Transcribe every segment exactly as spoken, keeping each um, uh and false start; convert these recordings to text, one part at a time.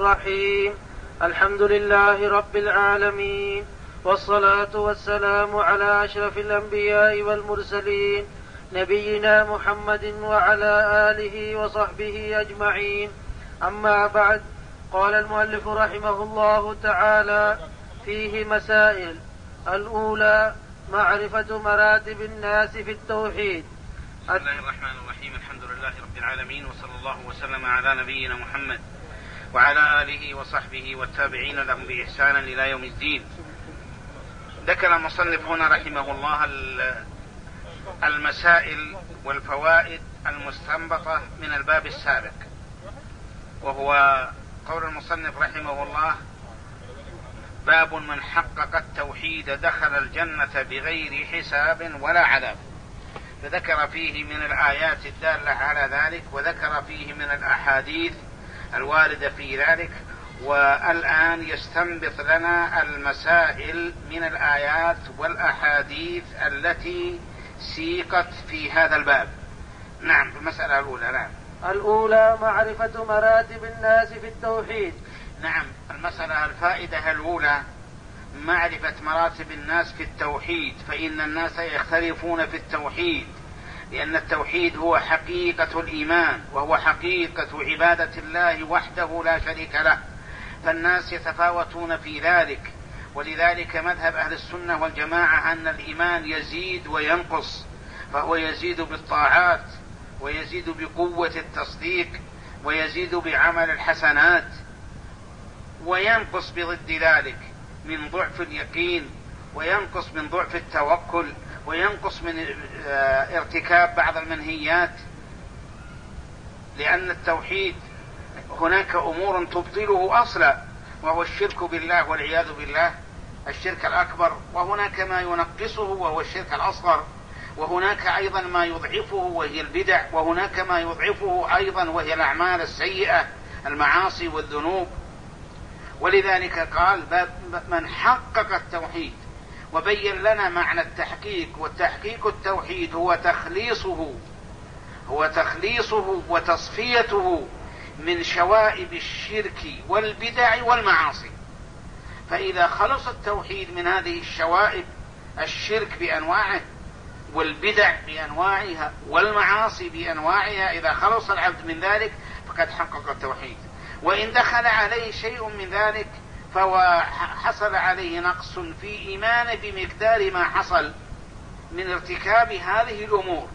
الرحيم. الحمد لله رب العالمين، والصلاة والسلام على أشرف الأنبياء والمرسلين، نبينا محمد وعلى آله وصحبه أجمعين. أما بعد، قال المؤلف رحمه الله تعالى: فيه مسائل. الأولى: معرفة مراتب الناس في التوحيد. بسم الله الرحمن الرحيم. الحمد لله رب العالمين، وصلى الله وسلم على نبينا محمد وعلى آله وصحبه والتابعين لهم بإحسان إلى يوم الدين. ذكر المصنف هنا رحمه الله المسائل والفوائد المستنبطة من الباب السابق، وهو قول المصنف رحمه الله: باب من حقق التوحيد دخل الجنة بغير حساب ولا عذاب. فذكر فيه من الآيات الدالة على ذلك، وذكر فيه من الأحاديث الواردة في ذلك، والآن يستنبط لنا المسائل من الآيات والأحاديث التي سيقت في هذا الباب. نعم، في المسألة الأولى. نعم. الأولى: معرفة مراتب الناس في التوحيد. نعم، المسألة الفائدة الأولى معرفة مراتب الناس في التوحيد، فإن الناس يختلفون في التوحيد، لأن التوحيد هو حقيقة الإيمان، وهو حقيقة عبادة الله وحده لا شريك له، فالناس يتفاوتون في ذلك. ولذلك مذهب أهل السنة والجماعة أن الإيمان يزيد وينقص، فهو يزيد بالطاعات، ويزيد بقوة التصديق، ويزيد بعمل الحسنات، وينقص بضد ذلك من ضعف اليقين، وينقص من ضعف التوكل، وينقص من ارتكاب بعض المنهيات، لأن التوحيد هناك أمور تبطله أصلا، وهو الشرك بالله والعياذ بالله، الشرك الأكبر، وهناك ما ينقصه وهو الشرك الأصغر، وهناك أيضا ما يضعفه وهي البدع، وهناك ما يضعفه أيضا وهي الأعمال السيئة، المعاصي والذنوب. ولذلك قال: من حقق التوحيد، وبين لنا معنى التحقيق. والتحقيق التوحيد هو تخليصه هو تخليصه وتصفيته من شوائب الشرك والبدع والمعاصي. فإذا خلص التوحيد من هذه الشوائب، الشرك بأنواعه والبدع بأنواعها والمعاصي بأنواعها، إذا خلص العبد من ذلك فقد حقق التوحيد. وإن دخل عليه شيء من ذلك فهو حصل عليه نقص في إيمانه بمقدار ما حصل من ارتكاب هذه الأمور.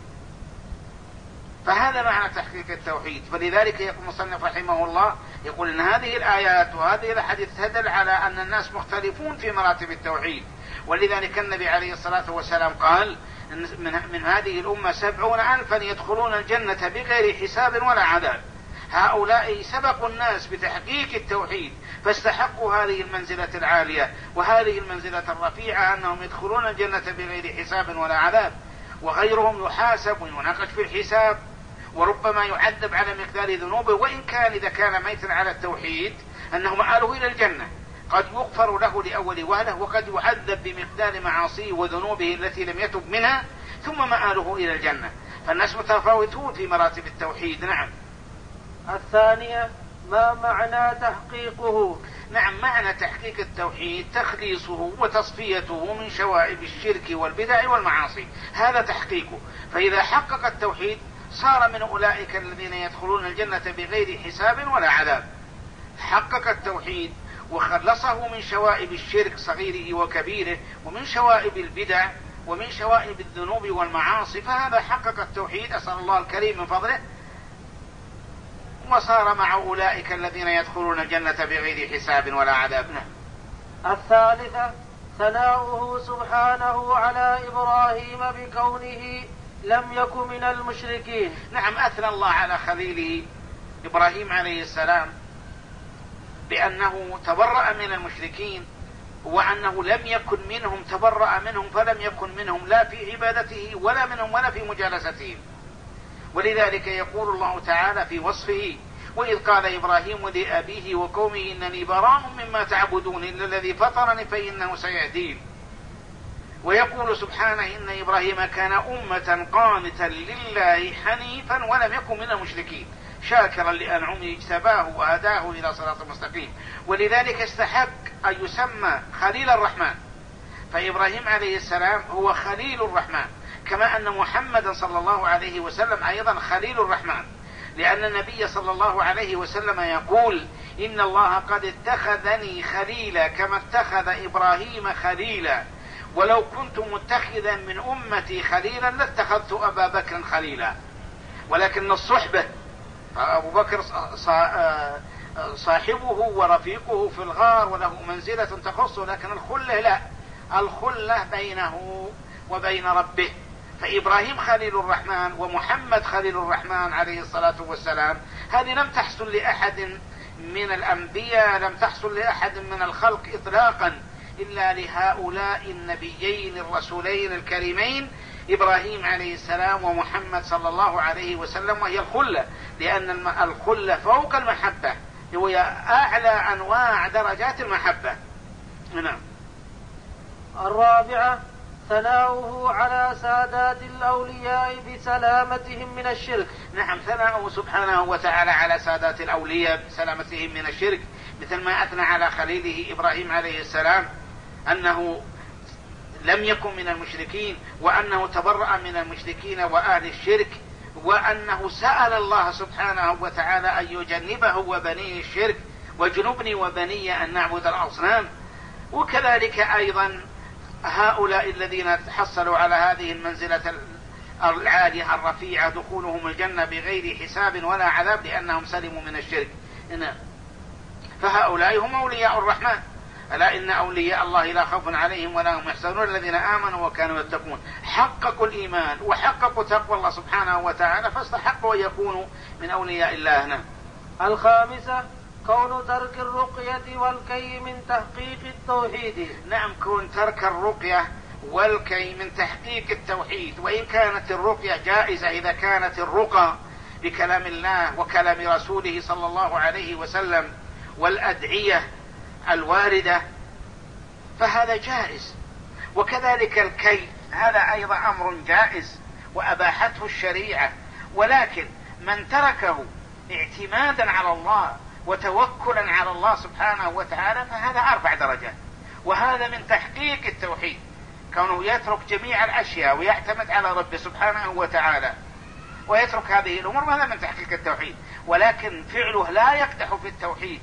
فهذا معنى تحقيق التوحيد. فلذلك يقول المصنف رحمه الله، يقول إن هذه الآيات وهذه الأحاديث تدل على أن الناس مختلفون في مراتب التوحيد. ولذلك النبي عليه الصلاة والسلام قال: من, من هذه الأمة سبعون ألفا يدخلون الجنة بغير حساب ولا عذاب. هؤلاء سبقوا الناس بتحقيق التوحيد، فاستحقوا هذه المنزلة العالية وهذه المنزلة الرفيعة، أنهم يدخلون الجنة بغير حساب ولا عذاب. وغيرهم يحاسب ويناقش في الحساب، وربما يعذب على مقدار ذنوبه، وإن كان إذا كان ميتا على التوحيد أنه مآله إلى الجنة، قد يغفر له لأول وهله، وقد يعذب بمقدار معاصيه وذنوبه التي لم يتب منها، ثم مآله إلى الجنة. فالناس متفاوتون في مراتب التوحيد. نعم. الثانية: ما معنى تحقيقه؟ نعم، معنى تحقيق التوحيد تخليصه وتصفيته من شوائب الشرك والبدع والمعاصي، هذا تحقيقه. فإذا حقق التوحيد صار من أولئك الذين يدخلون الجنة بغير حساب ولا عذاب. حقق التوحيد وخلصه من شوائب الشرك صغيره وكبيره، ومن شوائب البدع، ومن شوائب الذنوب والمعاصي، فهذا حقق التوحيد، أسأل الله الكريم من فضله، وصار مع أولئك الذين يدخلون الجنة بغير حساب ولا عذاب. الثالثة: ثناؤه سبحانه على إبراهيم بكونه لم يكن من المشركين. نعم، أثنى الله على خليله إبراهيم عليه السلام بأنه تبرأ من المشركين، وأنه لم يكن منهم، تبرأ منهم فلم يكن منهم لا في عبادته ولا منهم ولا في مجالستهم. ولذلك يقول الله تعالى في وصفه: وإذ قال إبراهيم لأبيه وقومه إنني براء مما تعبدون إلا الذي فطرني فإنه سيهدين. ويقول سبحانه: إن إبراهيم كان أمة قانتا لله حنيفا ولم يكن من المشركين. شاكرا لأنعمه اجتباه وهداه إلى صراط مستقيم، ولذلك استحق أن يسمى خليل الرحمن. فإبراهيم عليه السلام هو خليل الرحمن، كما أن محمدا صلى الله عليه وسلم أيضا خليل الرحمن، لأن النبي صلى الله عليه وسلم يقول: إن الله قد اتخذني خليلا كما اتخذ إبراهيم خليلا، ولو كنت متخذا من أمتي خليلا لاتخذت أبا بكر خليلا. ولكن الصحبة، أبو بكر صاحبه ورفيقه في الغار وله منزلة تخصه، لكن الخلة لا، الخلة بينه وبين ربه. فإبراهيم خليل الرحمن ومحمد خليل الرحمن عليه الصلاة والسلام، هذه لم تحصل لأحد من الأنبياء، لم تحصل لأحد من الخلق إطلاقا، إلا لهؤلاء النبيين الرسولين الكريمين إبراهيم عليه السلام ومحمد صلى الله عليه وسلم، وهي الخلة، لأن الخلة فوق المحبة، وهي أعلى أنواع درجات المحبة. نعم. الرابعة ثناؤه على سادات الأولياء بسلامتهم من الشرك. نعم، ثناؤه سبحانه وتعالى على سادات الأولياء بسلامتهم من الشرك، مثل ما أثنى على خليله إبراهيم عليه السلام أنه لم يكن من المشركين، وأنه تبرأ من المشركين وأهل الشرك، وأنه سأل الله سبحانه وتعالى أن يجنبه وبنيه الشرك، وجنبني وبني أن نعبد الأصنام. وكذلك أيضا هؤلاء الذين تحصلوا على هذه المنزلة العالية الرفيعة دخولهم الجنة بغير حساب ولا عذاب، لأنهم سلموا من الشرك. فهؤلاء هم أولياء الرحمن. ألا إن أولياء الله لا خوف عليهم ولا هم يحزنون الذين آمنوا وكانوا يتقون. حققوا الإيمان وحققوا تقوى الله سبحانه وتعالى، فاستحقوا أن يكونوا من أولياء الله. نعم. الخامسة كون ترك الرقية والكي من تحقيق التوحيد. نعم، كون ترك الرقية والكي من تحقيق التوحيد. وإن كانت الرقية جائزة إذا كانت الرقى بكلام الله وكلام رسوله صلى الله عليه وسلم والأدعية الواردة، فهذا جائز. وكذلك الكي هذا أيضا أمر جائز وأباحته الشريعة، ولكن من تركه اعتمادا على الله وتوكلا على الله سبحانه وتعالى فهذا أربع درجات، وهذا من تحقيق التوحيد، كونه يترك جميع الأشياء ويعتمد على ربه سبحانه وتعالى ويترك هذه الأمور، هذا من تحقيق التوحيد. ولكن فعله لا يقدح في التوحيد،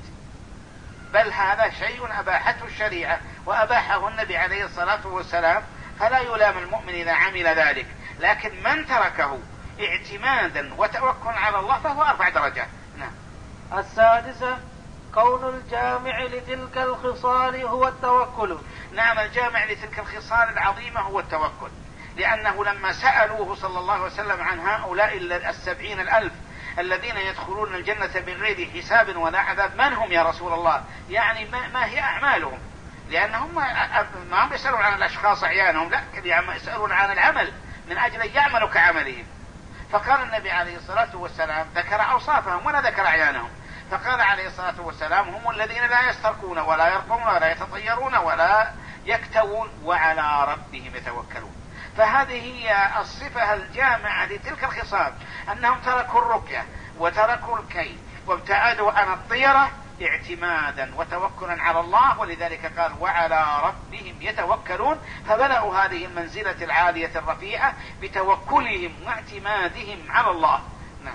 بل هذا شيء أباحته الشريعة وأباحه النبي عليه الصلاة والسلام، فلا يلام المؤمن إذا عمل ذلك. لكن من تركه اعتمادا وتوكل على الله فهو أربع درجات. نعم. السادسة كون الجامع لتلك الخصال هو التوكل. نعم، الجامع لتلك الخصال العظيمة هو التوكل، لأنه لما سألوه صلى الله عليه وسلم عن هؤلاء السبعين الألف الذين يدخلون الجنة بغير حساب ولا عذاب، من هم يا رسول الله؟ يعني ما, ما هي أعمالهم؟ لأنهم ما هم يسألون عن الأشخاص أعيانهم، لا، يسألون عن العمل من أجل أن يعملوا كعملهم. فقال النبي عليه الصلاة والسلام ذكر أوصافهم ولا ذكر أعيانهم، فقال عليه الصلاة والسلام هم الذين لا يسترقون ولا يرقون ولا يتطيرون ولا يكتوون وعلى ربهم يتوكلون. فهذه هي الصفة الجامعة لتلك الخصال، أنهم تركوا الرقية وتركوا الكي وابتعدوا عن الطيرة اعتمادا وتوكلا على الله، ولذلك قال وعلى ربهم يتوكلون، فبلغوا هذه المنزلة العالية الرفيعة بتوكلهم واعتمادهم على الله. نعم.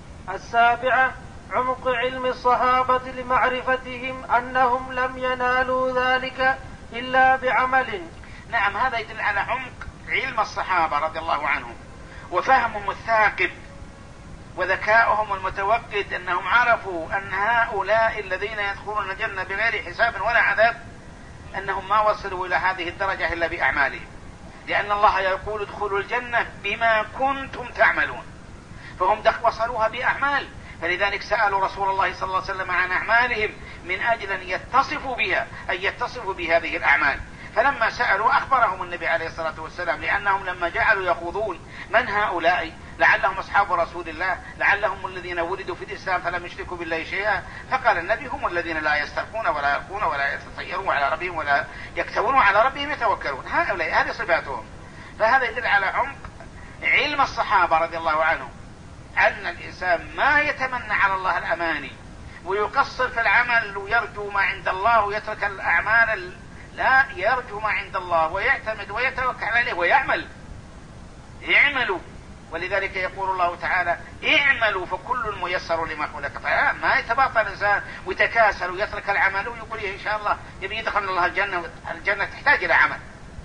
السابعة عمق علم الصحابة لمعرفتهم أنهم لم ينالوا ذلك إلا بعمل. نعم، هذا يدل على عمق علم الصحابة رضي الله عنهم وفهمهم الثاقب وذكائهم المتوقد، أنهم عرفوا أن هؤلاء الذين يدخلون الجنة بغير حساب ولا عذاب أنهم ما وصلوا إلى هذه الدرجة إلا بأعمالهم، لأن الله يقول ادخلوا الجنة بما كنتم تعملون، فهم وصلوها بأعمال. فلذلك سألوا رسول الله صلى الله عليه وسلم عن أعمالهم من أجل أن يتصفوا بها، أن يتصفوا بهذه الأعمال. فلما سألوا أخبرهم النبي عليه الصلاة والسلام، لأنهم لما جعلوا يخوضون من هؤلاء، لعلهم أصحاب رسول الله، لعلهم الذين ولدوا في الإسلام فلم يشركوا بالله شيئا، فقال النبي هم الذين لا يسترقون ولا يرقون ولا يتطيرون على ربهم ولا يكتوون على ربهم يتوكلون. هؤلاء هذه صفاتهم. فهذا يدل على عمق علم الصحابة رضي الله عنهم أن الإنسان ما يتمنى على الله الأماني ويقصر في العمل ويرجو ما عند الله ويترك الأعمال، لا، يرجو ما عند الله ويعتمد ويتوكل عليه ويعمل. اعملوا، ولذلك يقول الله تعالى اعملوا فكل ميسر لما خلق. ما يتباطل الإنسان ويتكاسل ويترك العمل ويقول إن شاء الله يبي يدخل الله الجنة، الجنة تحتاج إلى عمل.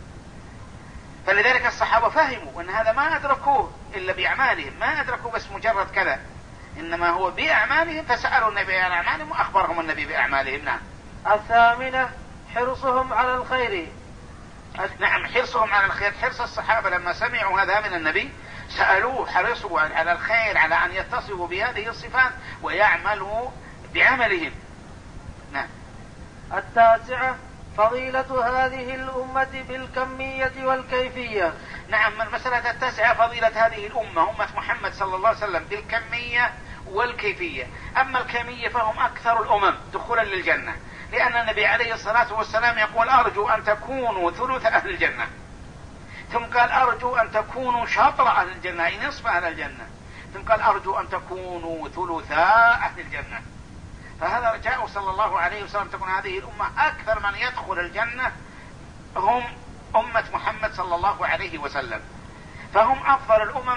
فلذلك الصحابة فهموا أن هذا ما أدركوه إلا بأعمالهم، ما أدركوا بس مجرد كذا، إنما هو بأعمالهم، فسألوا النبي عن أعمالهم وأخبرهم النبي بأعمالهم. نعم. الثامنة حرصهم على الخير. نعم، حرصهم على الخير. حرص الصحابة لما سمعوا هذا من النبي سألوه، حرصوا على الخير، على أن يتصفوا بهذه الصفات ويعملوا بعملهم. نعم. التاسعة فضيلة هذه الأمة بالكمية والكيفية. نعم، المسألة التاسعة فضيلة هذه الأمة، أمة محمد صلى الله عليه وسلم، بالكمية والكيفية. أما الكمية فهم أكثر الأمم دخولا للجنة، لأن النبي عليه الصلاة والسلام يقول أرجو أن تكونوا ثلث أهل الجنة، ثم قال أرجو أن تكونوا شطر أهل الجنة، أي نصف أهل الجنة، ثم قال أرجو أن تكونوا ثلثاء أهل الجنة. فهذا رجاء صلى الله عليه وسلم تكون هذه الأمة أكثر من يدخل الجنة هم أمة محمد صلى الله عليه وسلم، فهم أفضل الأمم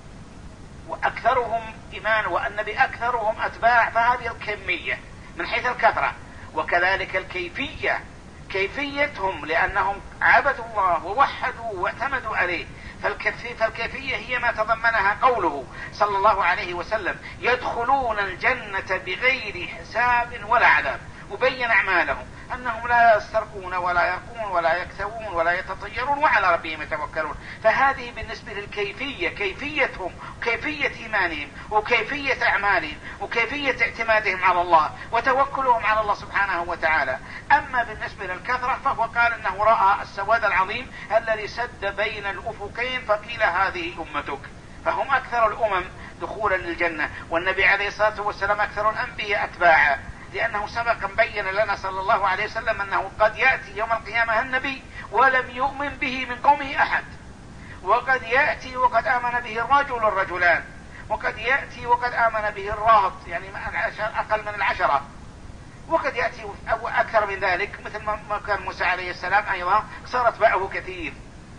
وأكثرهم إيمان، والنبي أكثرهم أتباع. فهذه الكمية من حيث الكثرة، وكذلك الكيفية، كيفيتهم لأنهم عبدوا الله ووحدوا واعتمدوا عليه. فالكيفية هي ما تضمنها قوله صلى الله عليه وسلم يدخلون الجنة بغير حساب ولا عذاب، وبين أعمالهم أنهم لا يسترقون ولا يرقون ولا يكتوون ولا يتطيرون وعلى ربهم يتوكلون. فهذه بالنسبة للكيفية، كيفيتهم وكيفية إيمانهم وكيفية أعمالهم وكيفية اعتمادهم على الله وتوكلهم على الله سبحانه وتعالى. أما بالنسبة للكثرة فهو قال أنه رأى السواد العظيم الذي سد بين الأفقين فقيل هذه أمتك. فهم أكثر الأمم دخولا للجنة، والنبي عليه الصلاة والسلام أكثر الأنبياء أتباعا، لأنه سبق بين لنا صلى الله عليه وسلم أنه قد يأتي يوم القيامة النبي ولم يؤمن به من قومه أحد، وقد يأتي وقد آمن به الرجل الرجلان، وقد يأتي وقد آمن به الرهط، يعني أقل من العشرة، وقد يأتي أكثر من ذلك، مثل ما كان موسى عليه السلام أيضا صارت باعه كثير.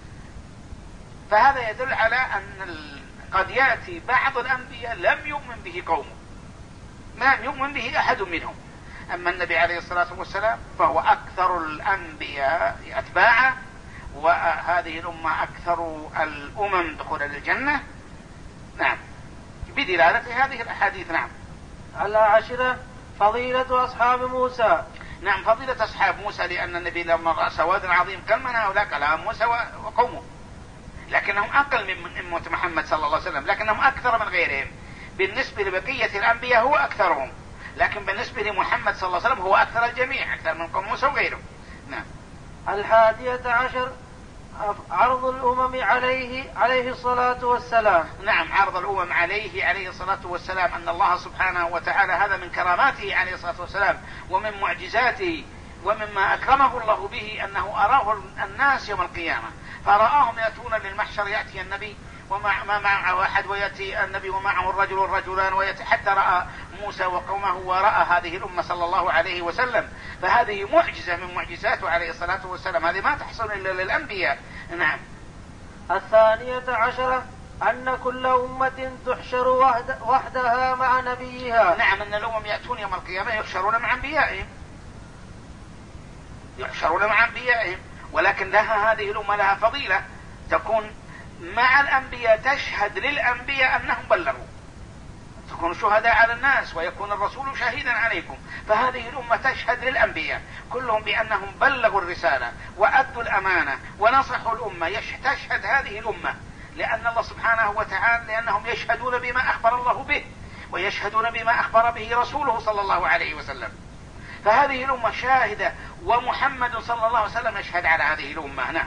فهذا يدل على أن قد يأتي بعض الأنبياء لم يؤمن به قومه، ما يؤمن به أحد منهم. أما النبي عليه الصلاة والسلام فهو أكثر الأنبياء أتباعا، وهذه الأمة أكثر الأمم دخولا للجنة. نعم، بدلالة هذه الأحاديث. نعم. العاشرة فضيلة أصحاب موسى. نعم، فضيلة أصحاب موسى، لأن النبي لما رأى سواد عظيم قال من هؤلاء؟ قال موسى وقومه، لكنهم أقل من أمة محمد صلى الله عليه وسلم، لكنهم أكثر من غيرهم. بالنسبة لبقية الأنبياء هو أكثرهم، لكن بالنسبة لمحمد صلى الله عليه وسلم هو أكثر الجميع، أكثر من قوم موسى وغيره. نعم. الحادية عشر عرض الأمم عليه عليه الصلاة والسلام. نعم، عرض الأمم عليه عليه الصلاة والسلام، أن الله سبحانه وتعالى هذا من كراماته عليه الصلاة والسلام ومن معجزاته ومما أكرمه الله به، أنه أراه الناس يوم القيامة، فرآهم يأتون للمحشر، يأتي النبي ومع ما معه أحد، ويأتي النبي ومعه الرجل الرجلان، ويأتي حتى رأى موسى وقومه ورأى هذه الأمة صلى الله عليه وسلم. فهذه معجزة من معجزاته عليه الصلاة والسلام، هذه ما تحصل إلا للأنبياء. نعم. الثانية عشرة أن كل أمة تحشر وحدها مع نبيها. نعم، أن الأمم يأتون يوم القيامة يحشرون مع أنبيائهم، يحشرون مع أنبيائهم، ولكن لها هذه الأمة لها فضيلة، تكون مع الأنبياء، تشهد للأنبياء أنهم بلغوا، تكون شهداء على الناس ويكون الرسول شهيدا عليكم. فهذه الأمة تشهد للأنبياء كلهم بأنهم بلغوا الرسالة وأدوا الأمانة ونصحوا الأمة. تشهد هذه الأمة لأن الله سبحانه وتعالى، لأنهم يشهدون بما أخبر الله به ويشهدون بما أخبر به رسوله صلى الله عليه وسلم. فهذه الأمة شاهدة، ومحمد صلى الله عليه وسلم يشهد على هذه الأمة. نعم.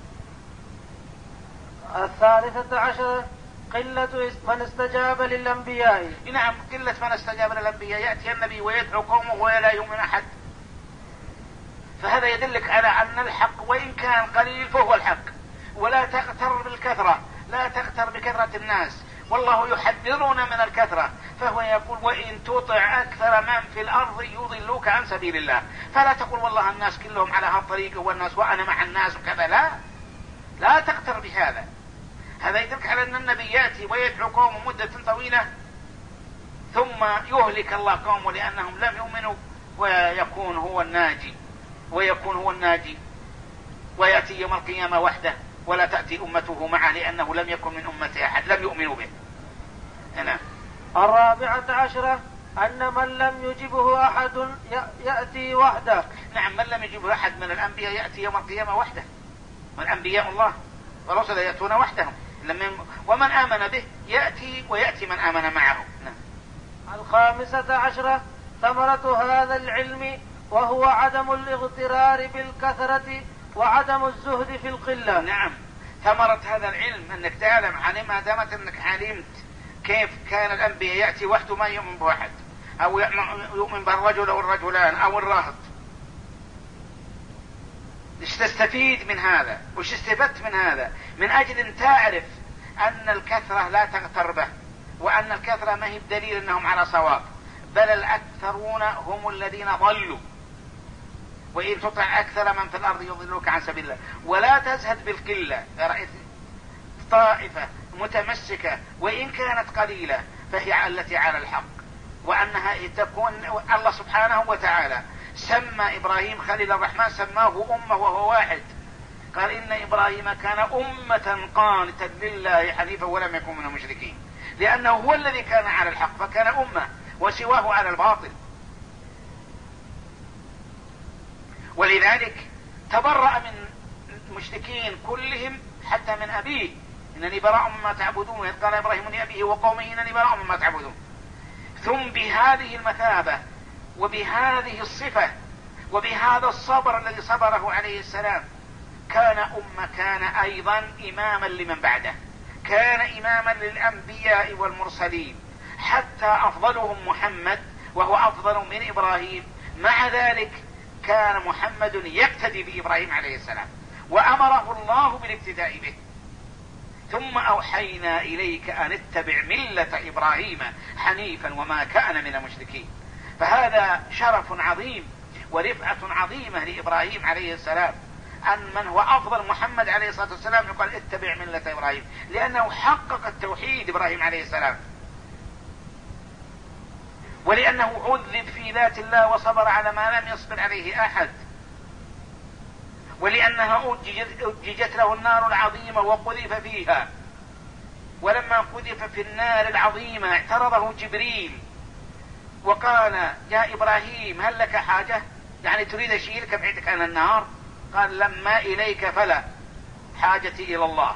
الثالثة عشرة قلة من استجاب للأنبياء. نعم، قلة من استجاب للأنبياء، يأتي النبي ويدعو قومه ولا يؤمن أحد. فهذا يدلك على أن الحق وإن كان قليل فهو الحق، ولا تغتر بالكثرة، لا تغتر بكثرة الناس، والله يحذرنا من الكثرة، فهو يقول وإن تطع أكثر من في الأرض يضلوك عن سبيل الله. فلا تقول والله الناس كلهم على هالطريق والناس وأنا مع الناس وكذا، لا لا تغتر بهذا. هذا يدلك على أن النبي يأتي ويدعو قوم مدة طويلة ثم يهلك الله قوم لأنهم لم يؤمنوا ويكون هو الناجي ويكون هو الناجي ويأتي يوم القيامة وحده ولا تأتي أمته معه لأنه لم يكن من أمته أحد لم يؤمنوا به. هنا الرابعة عشرة أن من لم يجبه أحد يأتي وحده. نعم، من لم يجبه أحد من الأنبياء يأتي يوم القيامة وحده، من أنبياء الله ورسل يأتون وحدهم، ومن آمن به يأتي ويأتي من آمن معه. نعم. الخامسة عشرة ثمرة هذا العلم وهو عدم الاغترار بالكثرة وعدم الزهد في القلة. نعم، ثمرة هذا العلم أنك تعلم عن ما دامت أنك علمت كيف كان الأنبياء يأتي وحده ما يؤمن بواحد، أو يؤمن بالرجل أو الرجلان أو الرهط. إيش تستفيد من هذا؟ وش استفدت من هذا؟ من أجل أن تعرف أن الكثرة لا تغتر به، وأن الكثرة ما هي بدليل أنهم على صواب، بل الأكثرون هم الذين ضلوا. وإن تطع أكثر من في الأرض يضلوك عن سبيل الله. ولا تزهد بالقلة. رأيت طائفة متمسكة وإن كانت قليلة فهي التي على الحق، وأنها تكون الله سبحانه وتعالى سمى إبراهيم خليل الرحمن، سماه أمة وهو واحد. قال إن إبراهيم كان أمة قانتا لله حنيفا ولم يكن من المشركين، لأنه هو الذي كان على الحق فكان أمة وسواه على الباطل. ولذلك تبرأ من المشركين كلهم حتى من أبيه، إنني براء مما تعبدون، إذ قال إبراهيم لأبيه وقومه إنني براء مما تعبدون. ثم بهذه المثابة وبهذه الصفة وبهذا الصبر الذي صبره عليه السلام كان أمة، كان أيضا إماما لمن بعده، كان إماما للأنبياء والمرسلين، حتى أفضلهم محمد وهو أفضل من إبراهيم. مع ذلك كان محمد يقتدي بإبراهيم عليه السلام وأمره الله بالاقتداء به. ثم أوحينا إليك أن اتبع ملة إبراهيم حنيفا وما كان من المشركين. فهذا شرف عظيم ورفعة عظيمة لإبراهيم عليه السلام، أن من هو أفضل محمد عليه الصلاة والسلام يقال اتبع ملة إبراهيم، لأنه حقق التوحيد إبراهيم عليه السلام، ولأنه عذب في ذات الله وصبر على ما لم يصبر عليه أحد، ولأنها أججت له النار العظيمة وقذف فيها. ولما قذف في النار العظيمة اعترضه جبريل وقال يا إبراهيم هل لك حاجة؟ يعني تريد أشيلك بعيدك عن النار؟ قال لما إليك فلا، حاجتي إلى الله.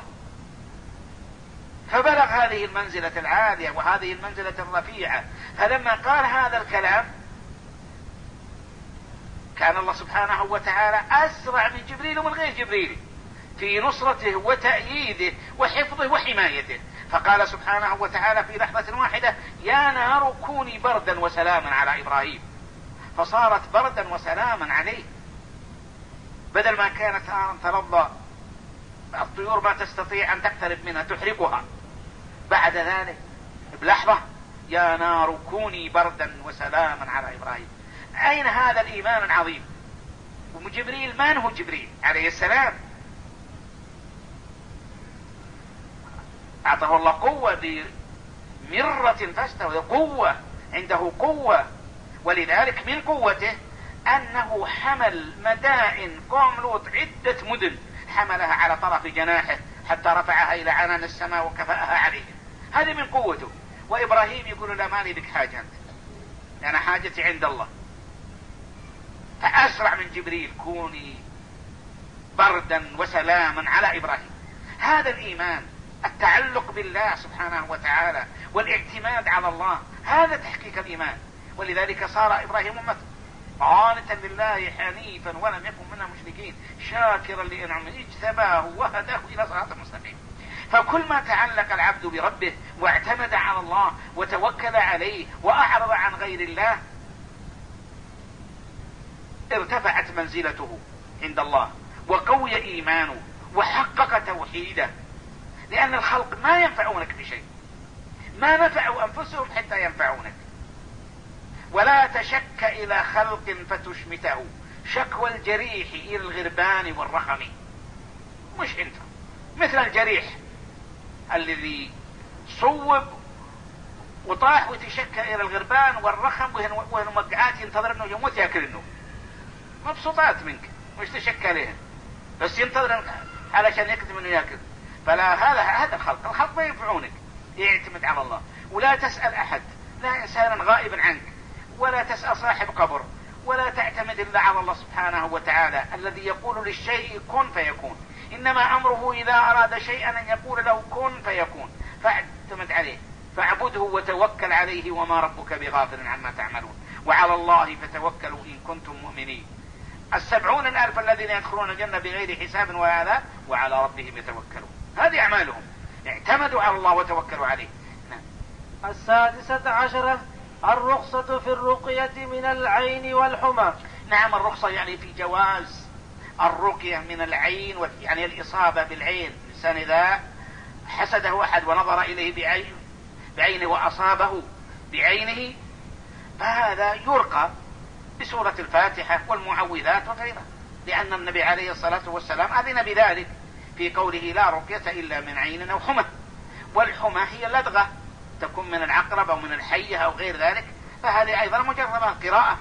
فبلغ هذه المنزلة العالية وهذه المنزلة الرفيعة. فلما قال هذا الكلام كان الله سبحانه وتعالى أسرع من جبريل ومن غير جبريل في نصرته وتأييده وحفظه وحمايته. فقال سبحانه وتعالى في لحظة واحدة يا نار كوني بردا وسلاما على إبراهيم، فصارت بردا وسلاما عليه، بدل ما كانت نارا تلظى الطيور ما تستطيع أن تقترب منها تحرقها، بعد ذلك بلحظة يا نار كوني بردا وسلاما على إبراهيم. أين هذا الإيمان العظيم؟ وجبريل من هو جبريل عليه السلام؟ أعطاه الله قوة بمرة فاستوى، قوة عنده قوة. ولذلك من قوته أنه حمل مدائن قوم لوط عدة مدن، حملها على طرف جناحه حتى رفعها إلى عنان السماء وكفأها عليهم. هذه من قوته. وإبراهيم يقول لا مالي بك حاجة أنت، أنا حاجتي عند الله. فأسرع من جبريل كوني بردا وسلاما على إبراهيم. هذا الإيمان، التعلق بالله سبحانه وتعالى والاعتماد على الله، هذا تحقيق الإيمان. ولذلك صار إبراهيم أمة قانتا لله حنيفا ولم يكن من المشركين شاكرا لأنعمه اجتباه وهداه إلى صراط مستقيم. فكل ما تعلق العبد بربه واعتمد على الله وتوكل عليه وأعرض عن غير الله ارتفعت منزلته عند الله وقوي إيمانه وحقق توحيده، لأن الخلق ما ينفعونك بشيء ما نفعوا أنفسهم حتى ينفعونك. ولا تشك إلى خلق فتشمته، شكوى الجريح إلى الغربان والرخم. مش انت مثل الجريح الذي صوب وطاح وتشكى إلى الغربان والرخم وهن مقعات ينتظر انه يموت ياكل النوم، مبسوطات منك مش تشكى لهم، بس ينتظر علشان يكتم انه ياكل. فلا، هذا هذا الخلق، الخلق ما ينفعونك، يعتمد على الله. ولا تسأل أحد، لا إنسانا غائبا عنك، ولا تسأل صاحب قبر، ولا تعتمد إلا على الله سبحانه وتعالى الذي يقول للشيء كن فيكون. إنما أمره إذا أراد شيئا أن يقول له كن فيكون، فاعتمد عليه، فاعبده وتوكل عليه، وما ربك بغافل عما تعملون، وعلى الله فتوكلوا إن كنتم مؤمنين. السبعون الألف الذين يدخلون الجنة بغير حساب ولا عذاب وعلى ربهم يتوكلون، هذه أعمالهم، اعتمدوا على الله وتوكلوا عليه. نعم. السادسة عشرة الرخصة في الرقية من العين والحمى. نعم، الرخصة يعني في جواز الرقية من العين، يعني الإصابة بالعين. الإنسان إذا حسده أحد ونظر إليه بعينه, بعينه وأصابه بعينه فهذا يرقى بسورة الفاتحة والمعوذات وغيرها، لأن النبي عليه الصلاة والسلام أذن بذلك في قوله لا رقية إلا من عين أو حمى. والحمى هي اللدغة، تكون من العقرب أو من الحية أو غير ذلك، فهذه أيضا مجرد قراءة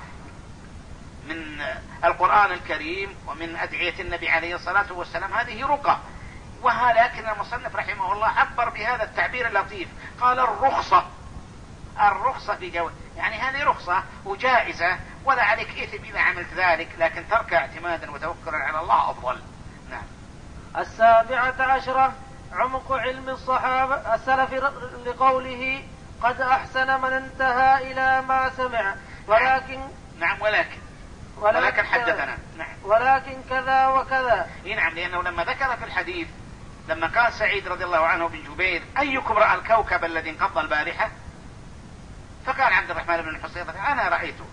من القرآن الكريم ومن أدعية النبي عليه الصلاة والسلام، هذه رقى. ولكن المصنف رحمه الله عبر بهذا التعبير اللطيف، قال الرخصة، الرخصة في جواز، يعني هذه رخصة وجائزة ولا عليك إثم إذا عملت ذلك، لكن ترك اعتمادا وتوكلا على الله أفضل. نعم. السابعة عشرة عمق علم الصحابة السلف لقوله قد أحسن من انتهى إلى ما سمع، ولكن نعم ولكن ولكن, ولكن حدثنا. نعم. ولكن كذا وكذا. نعم، لأنه لما ذكر في الحديث لما قال سعيد رضي الله عنه بن جبير أيكم رأى الكوكب الذي انقضى البارحة؟ فقال عبد الرحمن بن الحصين أنا رأيته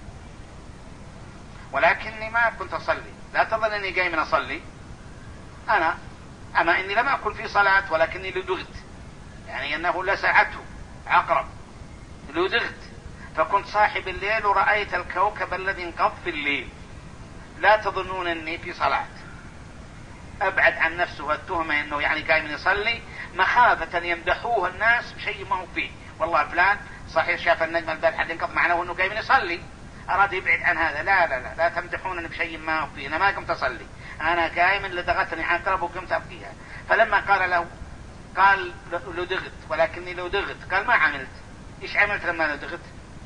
ولكني ما كنت أصلي، لا تظن أني جاي من أصلي، أنا أما إني لم أكن في صلاة ولكني لدغت، يعني أنه لسعته عقرب لدغت، فكنت صاحب الليل ورأيت الكوكب الذي انقض في الليل، لا تظنون أني في صلاة. أبعد عن نفسه والتهمة أنه يعني جاي من يصلي، مخافة يمدحوه الناس بشيء ما هو فيه، والله فلان صحيح شاف النجم البارحة اللي انقض معنا وأنه جاي من يصلي، أراد يبعد عن هذا. لا لا لا, لا تمدحونني بشيء ما هو فيه، أنا ما قمت أصلي، أنا جاي من لدغتني عقرب وقمت أبكيها. فلما قال له قال لدغت ولكني لدغت، قال ما عملت. إيش عملت لما لدغت؟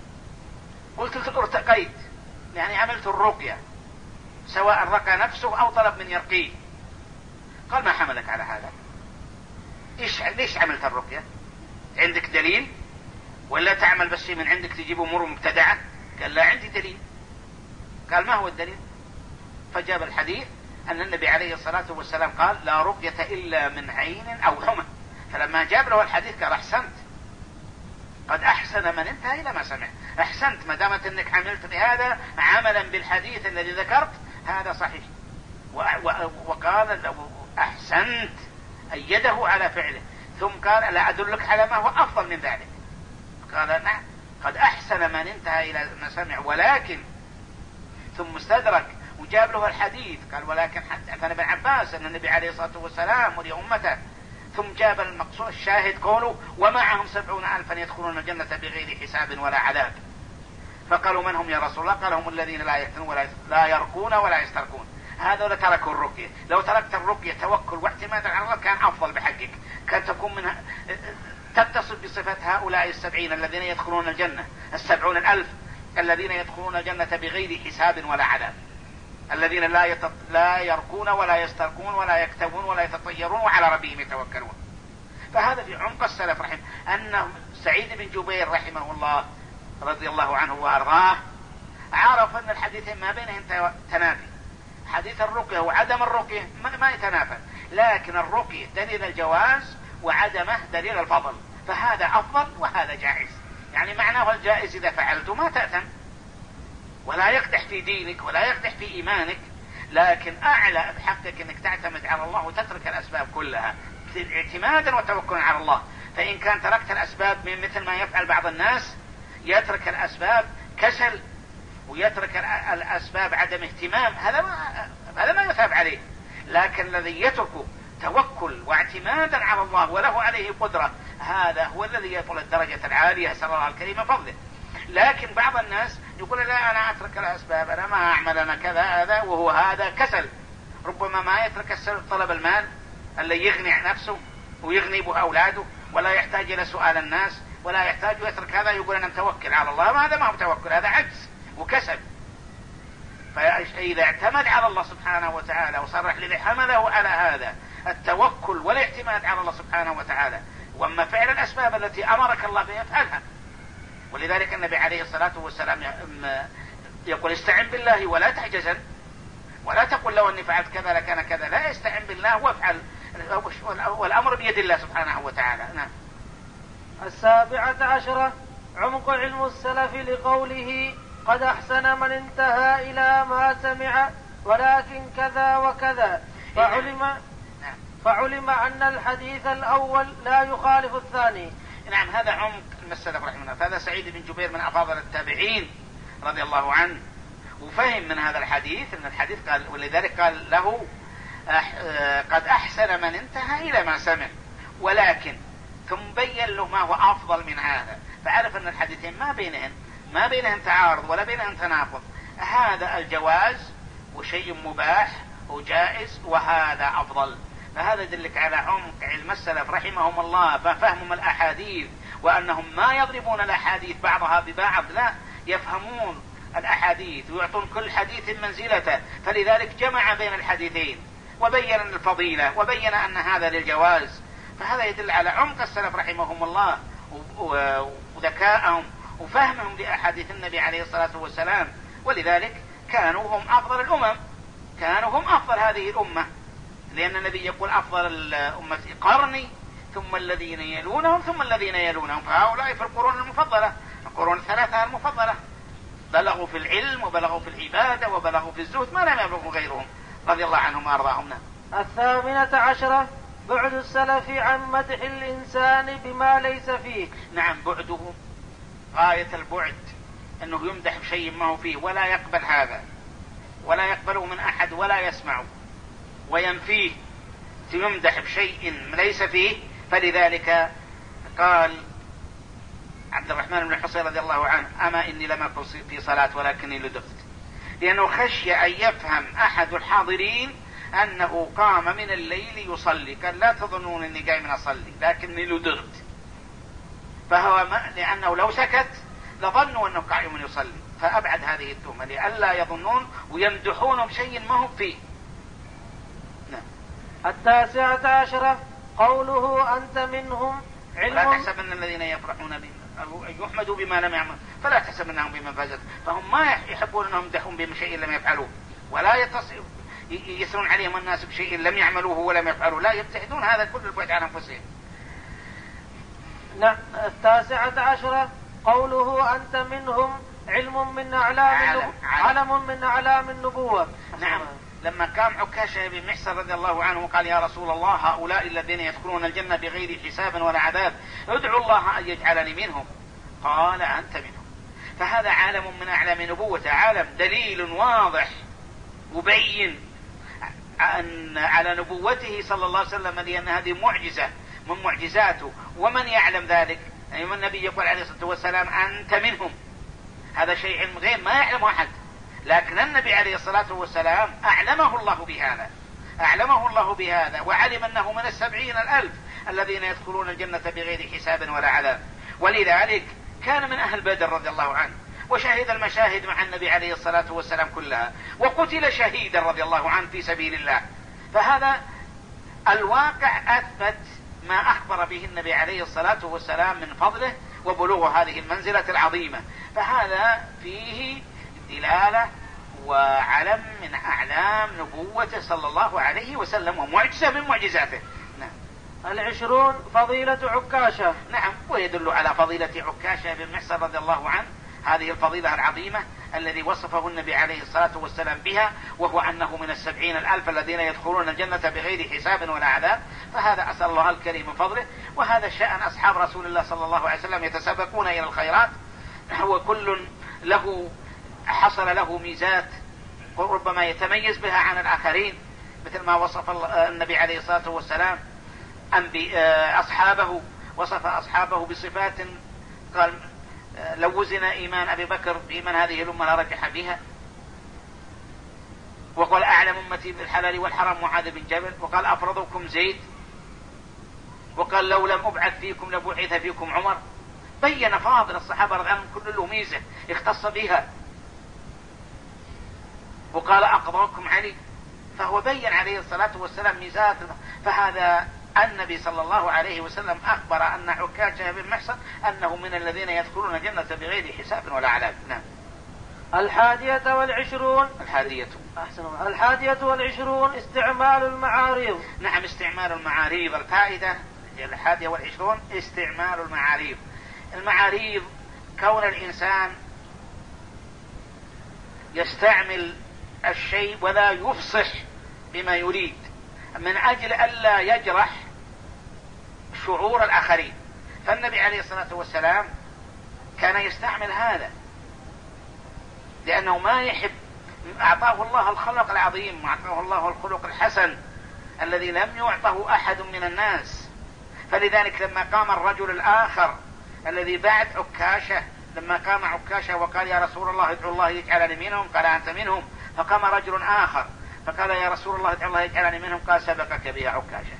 قلت ارتقيت، يعني عملت الرقية، سواء رقى نفسه أو طلب من يرقيه. قال ما حملك على هذا؟ إيش ليش عملت الرقية؟ عندك دليل ولا تعمل بس من عندك تجيب أمور مبتدعة؟ قال لا عندي دليل. قال ما هو الدليل؟ فجاب الحديث أن النبي عليه الصلاة والسلام قال لا رقية إلا من عين أو حمى. فلما جاب له الحديث قال أحسنت، قد أحسن من انتهى إلى ما سمع، أحسنت ما دامت أنك عملت بهذا عملا بالحديث الذي ذكرت، هذا صحيح. وقال أحسنت، أيده على فعله، ثم قال لا أدلك على ما هو أفضل من ذلك. قال نعم قد أحسن من انتهى إلى ما سمع، ولكن ثم استدرك وجاب له الحديث قال ولكن حدثنا ابن عباس أن النبي عليه الصلاة والسلام ولي أمته، ثم جاب المقصود الشاهد قوله ومعهم سبعون ألفا يدخلون الجنة بغير حساب ولا عذاب. فقالوا من هم يا رسول الله؟ قال هم الذين لا يفتنون ولا لا يرقون ولا يسترقون. هذول تركوا الرقية. لو تركت الرقية توكل واعتماد على الله كان أفضل بحقك، كان تكون منها تتصف بصفة هؤلاء السبعين الذين يدخلون الجنة، السبعون الألف الذين يدخلون الجنة بغير حساب ولا عذاب، الذين لا يتط... لا يرقون ولا يسترقون ولا يكتوون ولا يتطيرون وعلى ربهم يتوكلون. فهذا في عمق السلف رحمه أن سعيد بن جبير رحمه الله رضي الله عنه وأرضاه عرف أن الحديثين ما بينهم تنافي، حديث الرقية وعدم الرقية ما يتنافى، لكن الرقية دليل الجواز وعدمه دليل الفضل، فهذا أفضل وهذا جائز، يعني معناه الجائز إذا فعلته ما تأثم ولا يقدح في دينك ولا يقدح في إيمانك، لكن أعلى بحقك أنك تعتمد على الله وتترك الأسباب كلها اعتمادا وتوكلا على الله. فإن كان تركت الأسباب من مثل ما يفعل بعض الناس، يترك الأسباب كسل ويترك الأسباب عدم اهتمام، هذا ما هذا ما يثاب عليه. لكن الذي يترك توكل واعتمادا على الله وله عليه قدرة، هذا هو الذي يطل الدرجة العالية، صلى الله الكريم فضله. لكن بعض الناس يقول لا أنا أترك الأسباب، أنا ما أعمل، أنا كذا هذا، وهو هذا كسل. ربما ما يترك طلب المال اللي يغني نفسه ويغني به أولاده، ولا يحتاج إلى سؤال الناس، ولا يحتاج يترك هذا يقول أنا متوكل على الله. هذا ما هو توكل، هذا عجز وكسل. فإذا اعتمد على الله سبحانه وتعالى وصرح لذي حمله على هذا التوكل والاعتماد على الله سبحانه وتعالى، وأما فعل الأسباب التي أمرك الله بها يفعلها. ولذلك النبي عليه الصلاة والسلام يقول استعن بالله ولا تعجزن، ولا تقول لو أني فعلت كذا لكان كذا، لا، استعن بالله وافعل، والأمر بيد الله سبحانه وتعالى. نعم. السابعة عشرة عمق علم السلف لقوله قد أحسن من انتهى إلى ما سمع ولكن كذا وكذا، فعلم, فعلم أن الحديث الأول لا يخالف الثاني. نعم، هذا عمق المسلك رحمه الله. فهذا سعيد بن جبير من أفاضل التابعين رضي الله عنه، وفهم من هذا الحديث ان الحديث قال، ولذلك قال له قد أحسن من انتهى إلى ما سمع، ولكن ثم بين له ما هو أفضل من هذا، فعرف أن الحديثين ما بينهن ما بينهن تعارض ولا بينهن تناقض. هذا الجواز وشيء مباح وجائز، وهذا أفضل. فهذا يدلك على عمق علم السلف رحمهم الله، ففهمهم الأحاديث، وأنهم ما يضربون الأحاديث بعضها ببعض، لا، يفهمون الأحاديث ويعطون كل حديث منزلته. فلذلك جمع بين الحديثين وبين الفضيلة وبين أن هذا للجواز. فهذا يدل على عمق السلف رحمهم الله وذكائهم وفهمهم لأحاديث النبي عليه الصلاة والسلام. ولذلك كانوا هم أفضل الأمم، كانوا هم أفضل هذه الأمة، لأن النبي يقول أفضل الأمة قرني ثم الذين يلونهم ثم الذين يلونهم، فهؤلاء في القرون المفضلة، القرون الثلاثة المفضلة، بلغوا في العلم وبلغوا في العبادة وبلغوا في الزهد ما لم يبلغوا غيرهم رضي الله عنهم وأرضاهم. الثامنة عشرة بعد السلف عن مدح الإنسان بما ليس فيه. نعم، بعده غاية البعد، أنه يمدح بشيء ما هو فيه، ولا يقبل هذا ولا يقبله من أحد ولا يسمعه، وينفيه، يمدح بشيء ليس فيه. فلذلك قال عبد الرحمن بن حصين رضي الله عنه أما إني لم أكن في صلاة ولكني لدغت، لأنه خشي أن يفهم أحد الحاضرين أنه قام من الليل يصلي، قال لا تظنون أني قايم أصلي لكني لدغت. فهو ما لأنه لو سكت لظنوا أنه قائم يصلي، فأبعد هذه التهمة لئلا يظنون ويمدحون بشيء ما هو فيه. نعم. التاسعة عشرة قوله أنت منهم علم. لا تحسب أن الذين يفرحون بما يحمدوا بما لم يعمل فلا تحسب أنهم بمفازة. فهم ما يحبون أنهم يمدحون بشيء لم يفعلوه، ولا يتصل يسرون عليهم الناس بشيء لم يعملوه ولم يفعلوه، لا، يبتعدون هذا كل البعد عن أنفسهم. نعم. التاسعة عشرة قوله أنت منهم علم من أعلام علم, علم من أعلام النبوة. نعم. لما قام عكاشة بن محصن رضي الله عنه وقال يا رسول الله هؤلاء الذين يدخلون الجنة بغير حساب ولا عذاب ادعو الله أن يجعلني منهم، قال أنت منهم. فهذا عالم من أعلام نبوته، عالم دليل واضح مبين أن على نبوته صلى الله عليه وسلم، لأن هذه معجزة من معجزاته. ومن يعلم ذلك؟ يعني النبي يقول عليه الصلاة والسلام أنت منهم، هذا شيء غير ما يعلم أحد، لكن النبي عليه الصلاة والسلام أعلمه الله بهذا، أعلمه الله بهذا، وعلم أنه من السبعين الألف الذين يدخلون الجنة بغير حساب ولا عذاب. ولذلك كان من أهل بدر رضي الله عنه، وشهد المشاهد مع النبي عليه الصلاة والسلام كلها، وقتل شهيدا رضي الله عنه في سبيل الله. فهذا الواقع أثبت ما أخبر به النبي عليه الصلاة والسلام من فضله وبلوغ هذه المنزلة العظيمة. فهذا فيه دلالة وعلم من أعلام نبوته صلى الله عليه وسلم، ومعجزة من معجزاته. نعم. العشرون فضيلة عكاشة. نعم، ويدل على فضيلة عكاشة بن محصن رضي الله عنه، هذه الفضيلة العظيمة الذي وصفه النبي عليه الصلاة والسلام بها، وهو أنه من السبعين الألف الذين يدخلون الجنة بغير حساب ولا عذاب. فهذا أسأل الله الكريم من فضله. وهذا شأن أصحاب رسول الله صلى الله عليه وسلم، يتسابقون إلى الخيرات، وكل له حصل له ميزات ربما يتميز بها عن الآخرين، مثل ما وصف النبي عليه الصلاة والسلام أصحابه، وصف أصحابه بصفات قال لو وزن إيمان أبي بكر بإيمان هذه الأمة لرجح بها. وقال أعلم أمتي بالحلال والحرام معاذ بن جبل، وقال أفرضكم زيد، وقال لو لم أبعث فيكم لبعث فيكم عمر. بين فاضل الصحابة رضي الله عنهم كل له ميزة اختص بها. وقال أقضاكم علي، فهو بين عليه الصلاة والسلام ميزات. فهذا النبي صلى الله عليه وسلم أخبر أن عكاشة بن محصن أنه من الذين يدخلون الجنة بغير حساب ولا عذاب. نعم. الحادية والعشرون الحادية أحسن الحادية والعشرون استعمال المعاريض. نعم، استعمال المعاريض. الفائدة الحادية والعشرون استعمال المعاريض. المعاريض كون الإنسان يستعمل الشيء ولا يفصح بما يريد من أجل ألا يجرح شعور الآخرين. فالنبي عليه الصلاة والسلام كان يستعمل هذا لأنه ما يحب، أعطاه الله الخلق العظيم، وأعطاه الله الخلق الحسن الذي لم يعطه أحد من الناس. فلذلك لما قام الرجل الآخر الذي بعد عكاشة، لما قام عكاشة وقال يا رسول الله ادعو الله يجعلني منهم، قال أنت منهم. فقام رجل آخر فقال يا رسول الله ادعو الله يجعلني منهم، قال سبقك بها عكاشة.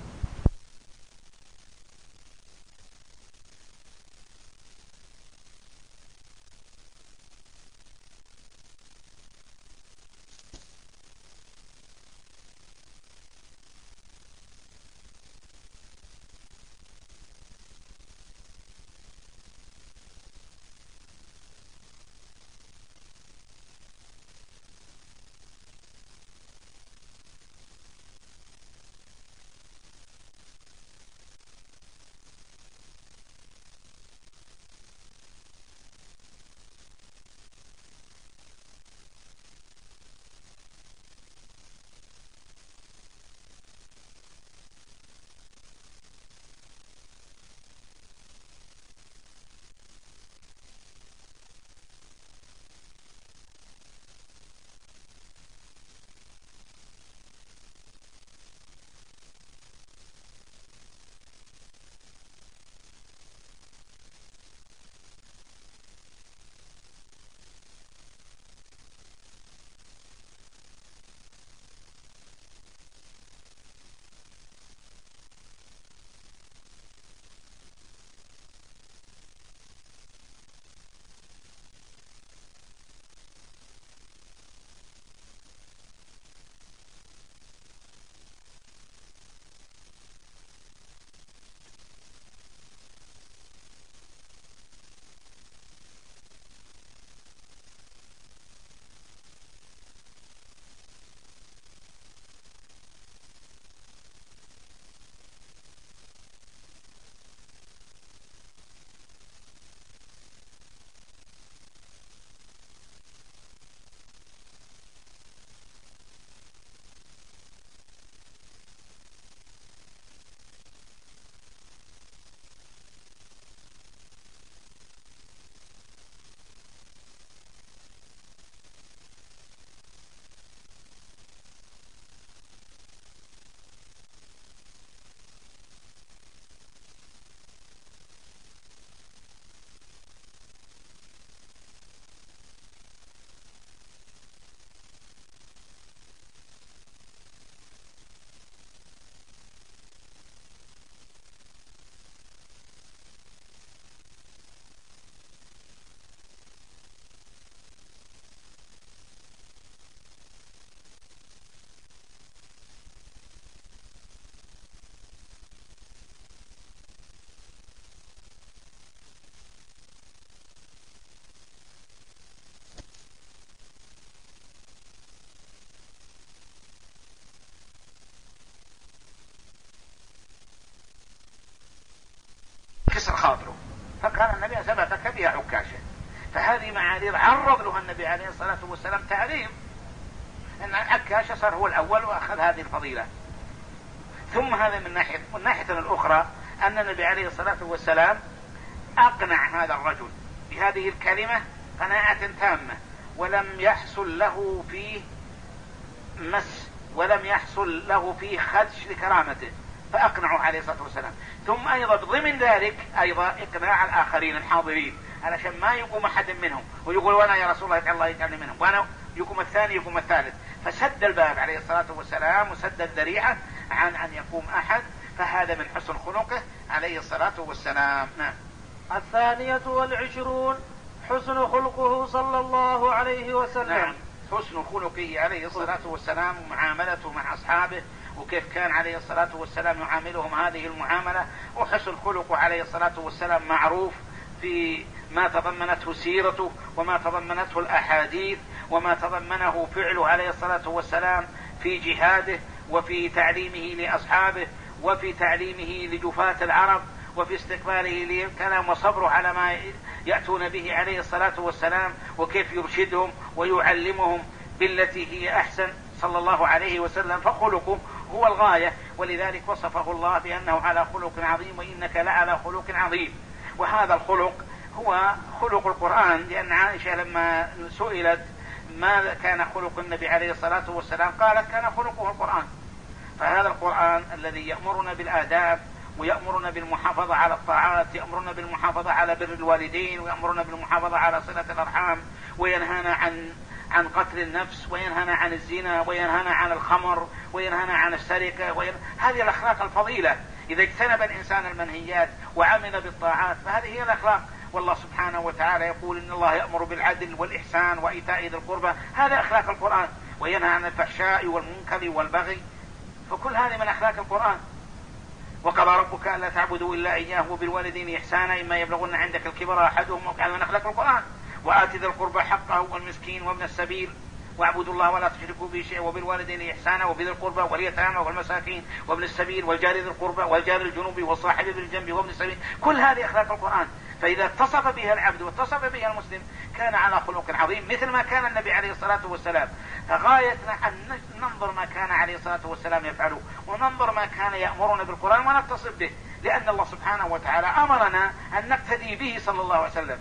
كسر خاطره، فكان النبي سبقك بها عكاشة. فهذه معاذير عرض لها النبي عليه الصلاة والسلام تعليم أن عكاشة صار هو الأول وأخذ هذه الفضيلة. ثم هذا من ناحية. من ناحية الأخرى أن النبي عليه الصلاة والسلام أقنع هذا الرجل بهذه الكلمة قناعة تامة، ولم يحصل له فيه مس ولم يحصل له فيه خدش لكرامته، فأقنعه عليه الصلاة والسلام. ثم أيضا ضمن ذلك أيضا إقناع الآخرين الحاضرين، علشان ما يقوم أحد منهم ويقول وانا يا رسول الله يجعل الله يجعلني منهم، وانا يقوم الثاني يقوم الثالث، فسد الباب عليه الصلاة والسلام وسد الذريعة عن أن يقوم أحد. فهذا من حسن خلقه عليه الصلاة والسلام. نعم. الثانية والعشرون حسن خلقه صلى الله عليه وسلم. نعم. حسن خلقه عليه الصلاة والسلام ومعاملته مع أصحابه، وكيف كان عليه الصلاة والسلام يعاملهم هذه المعاملة. وحسن خلقه عليه الصلاة والسلام معروف في ما تضمنته سيرته وما تضمنته الأحاديث وما تضمنه فعله عليه الصلاة والسلام في جهاده وفي تعليمه لأصحابه وفي تعليمه لجفاة العرب وفي استقباله للكلام وصبره على ما يأتون به عليه الصلاة والسلام، وكيف يرشدهم ويعلمهم بالتي هي أحسن صلى الله عليه وسلم. فخلقه هو الغاية، ولذلك وصفه الله بأنه على خلق عظيم وإنك لعلى خلق عظيم. وهذا الخلق هو خلق القرآن، لأن عائشة لما سئلت ما كان خلق النبي عليه الصلاة والسلام قالت كان خلقه القرآن. فهذا القرآن الذي يأمرنا بالآداب ويأمرنا بالمحافظة على الطاعات، يأمرنا بالمحافظة على بر الوالدين، ويأمرنا بالمحافظة على صلة الأرحام، وينهانا عن عن قتل النفس، وينهانا عن الزنا، وينهانا عن الخمر، وينهانا عن السرقة، وين... هذه الأخلاق الفضيلة. إذا اجتنب الإنسان المنهيات وعمل بالطاعات فهذه هي الأخلاق. والله سبحانه وتعالى يقول إن الله يأمر بالعدل والإحسان وإيتاء ذي القربى، هذا أخلاق القرآن، وينهى عن الفحشاء والمنكر والبغي، فكل هذه من أخلاق القرآن. وقضى ربك ألا تعبدوا إلا إياه وبالوالدين إحسانا إما يبلغن عندك الكبر أحدهم أو كان من أخلاق القرآن. وآت ذا القربى حقه والمسكين وابن السبيل واعبدوا الله ولا تشركوا به شيئا وبالوالدين إحسانا وبذي القربى واليتامى والمساكين وابن السبيل والجار ذي القربى والجار الجنوب والصاحب بالجنب وابن السبيل، كل هذه أخلاق القرآن. فإذا اتصف بها العبد واتصف بها المسلم كان على خلق عظيم، مثل ما كان النبي عليه الصلاة والسلام. غايتنا أن ننظر ما كان عليه الصلاة والسلام يفعله، وننظر ما كان يأمرنا بالقرآن ونتصف به، لأن الله سبحانه وتعالى أمرنا أن نقتدي به صلى الله عليه وسلم،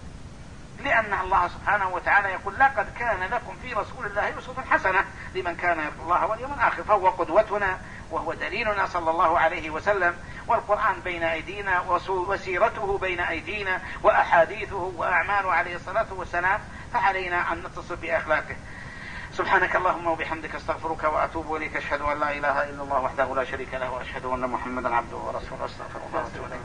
لأن الله سبحانه وتعالى يقول لقد كان لكم في رسول الله أسوة حسنة لمن كان يرجو الله واليوم الآخر. فهو قدوتنا وهو دليلنا صلى الله عليه وسلم، والقرآن بين أيدينا وسيرته بين أيدينا وأحاديثه وأعماله عليه الصلاة والسلام، فعلينا أن نتصف بأخلاقه. سبحانك اللهم وبحمدك استغفرك وأتوب إليك، أشهد أن لا إله إلا الله وحده لا شريك له وأشهد أن محمدا عبده ورسوله، استغفر الله وأتوب إليه.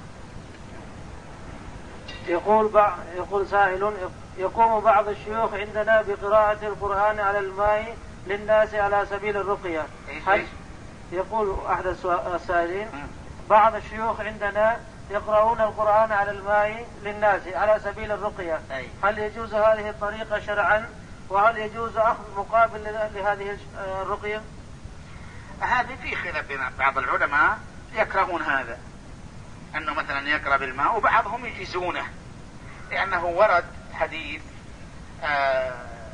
يقول بعض يقول سائل: يقوم بعض الشيوخ عندنا بقراءة القرآن على الماء للناس على سبيل الرقية. هل يقول أحد السائلين بعض الشيوخ عندنا يقرؤون القرآن على الماء للناس على سبيل الرقية، هل يجوز هذه الطريقة شرعا؟ وهل يجوز أخذ مقابل لهذه الرقية؟ هذه في خلاف بين بعض العلماء، يكرهون هذا، أنه مثلا يقرأ بالماء، وبعضهم يجيزونه، لأنه ورد حديث آه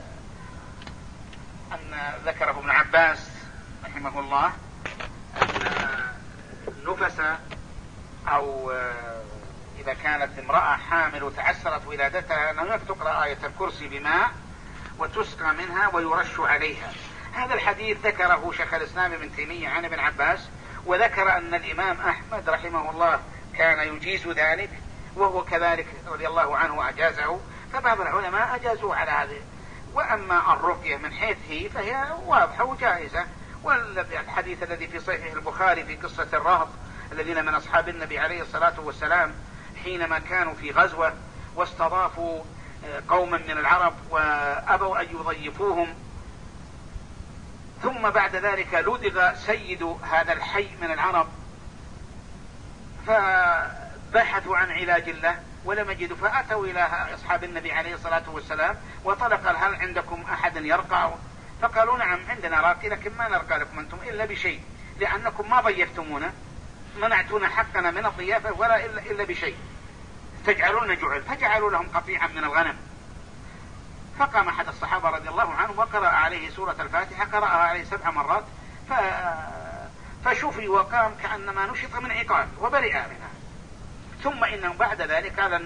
أن ذكره ابن عباس رحمه الله أن نفس أو آه إذا كانت امرأة حامل وتعسرت ولادتها أنه تقرأ آية الكرسي بماء وتسقى منها ويرش عليها. هذا الحديث ذكره شيخ الإسلام ابن تيمية عن ابن عباس، وذكر أن الإمام أحمد رحمه الله كان يجيز ذلك، وهو كذلك رضي الله عنه أجازه، فبعض العلماء أجازوا على هذه. وأما الرقية من حيث هي فهي واضحة وجائزة، والحديث الذي في صحيح البخاري في قصة الرهط الذين من أصحاب النبي عليه الصلاة والسلام حينما كانوا في غزوة واستضافوا قوما من العرب وأبوا أن يضيفوهم، ثم بعد ذلك لدغ سيد هذا الحي من العرب، فبحثوا عن علاج له ولم يجدوا، فأتوا إلى أصحاب النبي عليه الصلاة والسلام وطلق: هل عندكم أحد يرقى؟ فقالوا: نعم عندنا راقي، لكن ما نرقى لكم أنتم إلا بشيء، لأنكم ما ضيفتمونا، منعتونا حقنا من الضيافة ولا إلا, إلا بشيء تجعلون جعل. فجعلوا لهم قطيعا من الغنم. فقام أحد الصحابة رضي الله عنه وقرأ عليه سورة الفاتحة، قرأها عليه سبع مرات، فشفي وقام كأنما نشط من عقال وبرئ منها. ثم إنه بعد ذلك هذا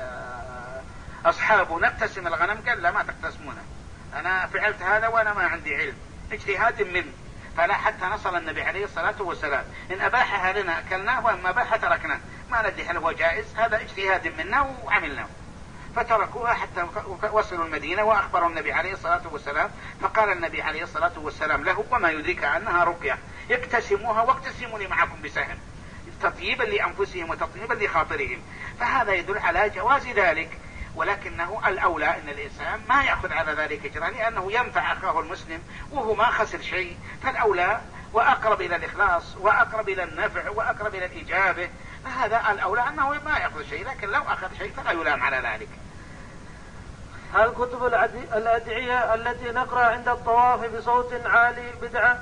أصحابه نقتسم الغنم، قال لا ما تقتسمونه، أنا فعلت هذا وأنا ما عندي علم، اجتهاد منه. فلا حتى نصل النبي عليه الصلاة والسلام إن أباحها لنا أكلناه وإما أباحها تركناه، ما ندري هل هو جائز، هذا اجتهاد منا وعملناه. فتركوها حتى وصلوا المدينة وأخبروا النبي عليه الصلاة والسلام، فقال النبي عليه الصلاة والسلام له وما يدرك أنها رقية، اقتسموها واقتسموا لي معكم بسهم، تطيبا لأنفسهم وتطيبا لخاطرهم. فهذا يدل على جواز ذلك، ولكنه الأولى أن الإنسان ما يأخذ على ذلك إجراء، لأنه ينفع أخاه المسلم وهو ما خسر شيء. فالأولى وأقرب إلى الإخلاص وأقرب إلى النفع وأقرب إلى الإجابة، فهذا الأولى أنه ما يأخذ شيء، لكن لو أخذ شيء فلا يلام على ذلك. هل كتب الأدعية التي نقرأ عند الطواف بصوت عالي بدعة؟